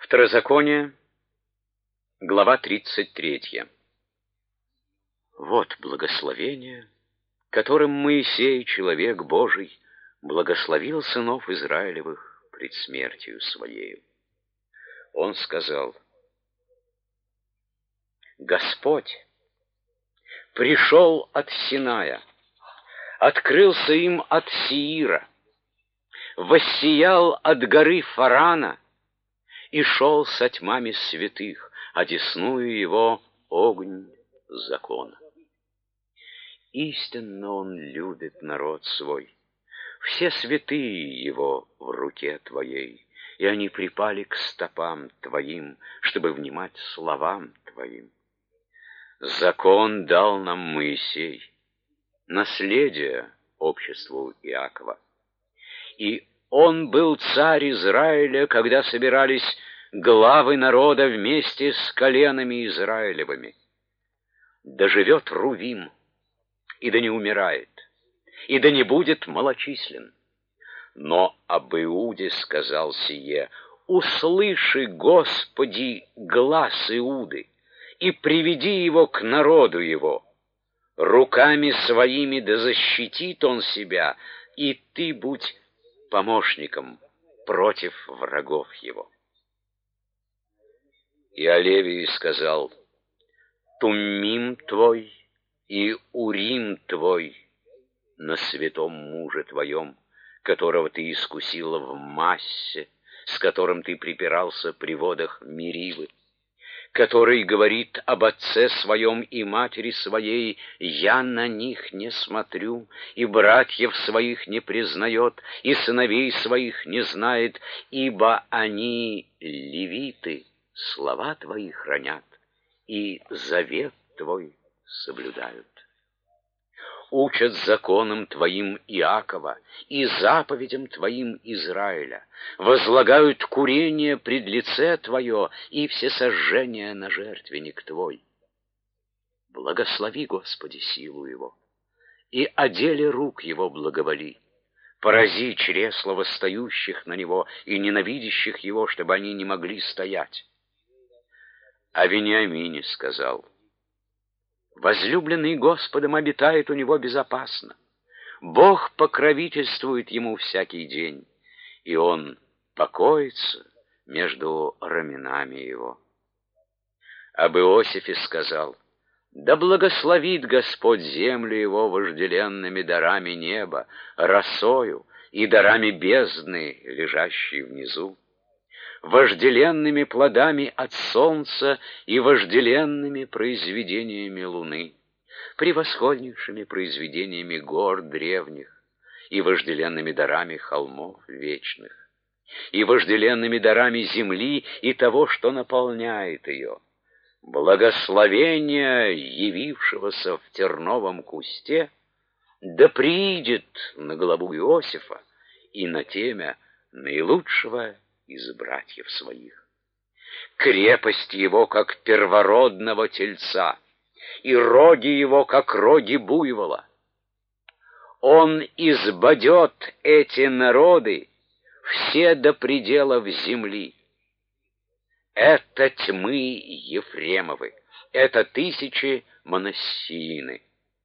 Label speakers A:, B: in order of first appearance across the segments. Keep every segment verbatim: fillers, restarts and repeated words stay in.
A: Второзаконие, глава тридцать третья. Вот благословение, которым Моисей, человек Божий, благословил сынов Израилевых пред смертью своею. Он сказал: Господь пришел от Синая, открылся им от Сеира, воссиял от горы Фарана и шел со тьмами святых, одесную его огонь закона. Истинно он любит народ свой, все святые его в руке твоей, и они припали к стопам твоим, чтобы внимать словам твоим. Закон дал нам Моисей, наследие обществу Иакова. И он был царь Израиля, когда собирались главы народа вместе с коленами Израилевыми. Да живет Рувим, и да не умирает, и да не будет малочислен. Но об Иуде сказал сие: услыши, Господи, глас Иуды, и приведи его к народу его. Руками своими да защитит он себя, и ты будь помощником против врагов его. И о Левии сказал: Туммим твой и Урим твой на святом муже твоем, которого ты искусила в Массе, с которым ты припирался при водах Меривы, который говорит об отце своем и матери своей: я на них не смотрю, и братьев своих не признает, и сыновей своих не знает, ибо они, левиты, слова твои хранят, и завет твой соблюдают. Учат законам твоим Иакова и заповедям твоим Израиля, возлагают курение пред лице твое и всесожжение на жертвенник твой. Благослови, Господи, силу его, и о деле рук его благоволи. Порази чресла восстающих на него и ненавидящих его, чтобы они не могли стоять. О Вениамине сказал: возлюбленный Господом обитает у него безопасно. Бог покровительствует ему всякий день, и он покоится между раменами его. Об Иосифе сказал: да благословит Господь землю его вожделенными дарами неба, росою и дарами бездны, лежащей внизу, вожделенными плодами от солнца и вожделенными произведениями луны, превосходнейшими произведениями гор древних и вожделенными дарами холмов вечных, и вожделенными дарами земли и того, что наполняет ее, благословение явившегося в терновом кусте, да приидет на главу Иосифа и на темя наилучшего из братьев своих. Крепость его, как первородного тельца, и роги его, как роги буйвола. Он избодет эти народы все до пределов земли. Это тьмы Ефремовы, это тысячи Манассиины.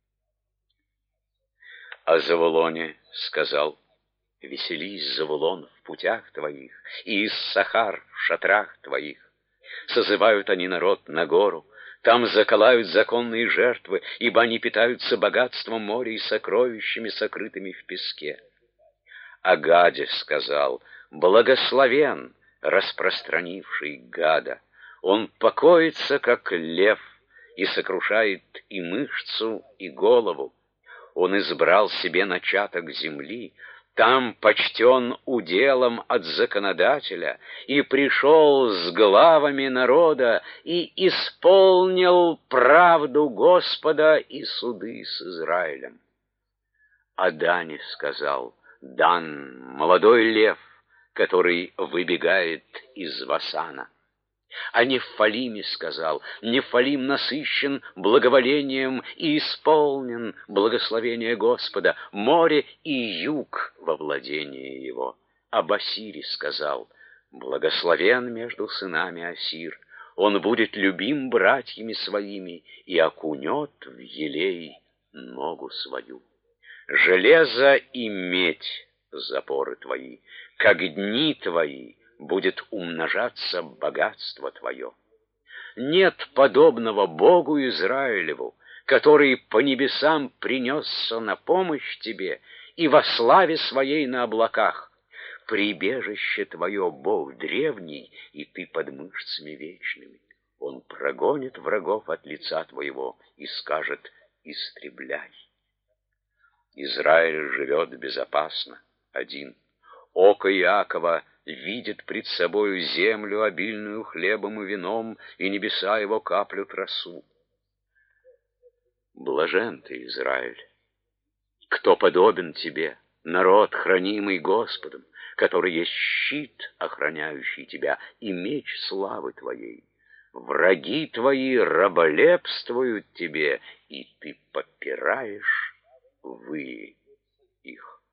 A: О Завулоне сказал: веселись, Завулон, в путях твоих, и Иссахар в шатрах твоих. Созывают они народ на гору, там заколают законные жертвы, ибо они питаются богатством моря и сокровищами, сокрытыми в песке. О Гаде сказал: благословен распространивший Гада, он покоится, как лев, и сокрушает и мышцу, и голову. Он избрал себе начаток земли, там почтен уделом от законодателя, и пришел с главами народа, и исполнил правду Господа и суды с Израилем. О Дане сказал: Дан, молодой лев, который выбегает из Васана. О Нефалиме сказал: Нефалим насыщен благоволением и исполнен благословение Господа, море и юг во владении его. Об Ассире сказал: Благословен между сынами Асир, он будет любим братьями своими и окунет в елей ногу свою. Железо и медь — запоры твои, как дни твои будет умножаться богатство твое. Нет подобного Богу Израилеву, который по небесам принесся на помощь тебе и во славе своей на облаках. Прибежище твое Бог древний, и ты под мышцами вечными. Он прогонит врагов от лица твоего и скажет: истребляй. Израиль живет безопасно, один. Око Иакова видит пред собою землю, обильную хлебом и вином, и небеса его каплют росу. Блажен ты, Израиль! Кто подобен тебе, народ, хранимый Господом, который есть щит, охраняющий тебя, и меч славы твоей? Враги твои раболепствуют тебе, и ты попираешь выи их.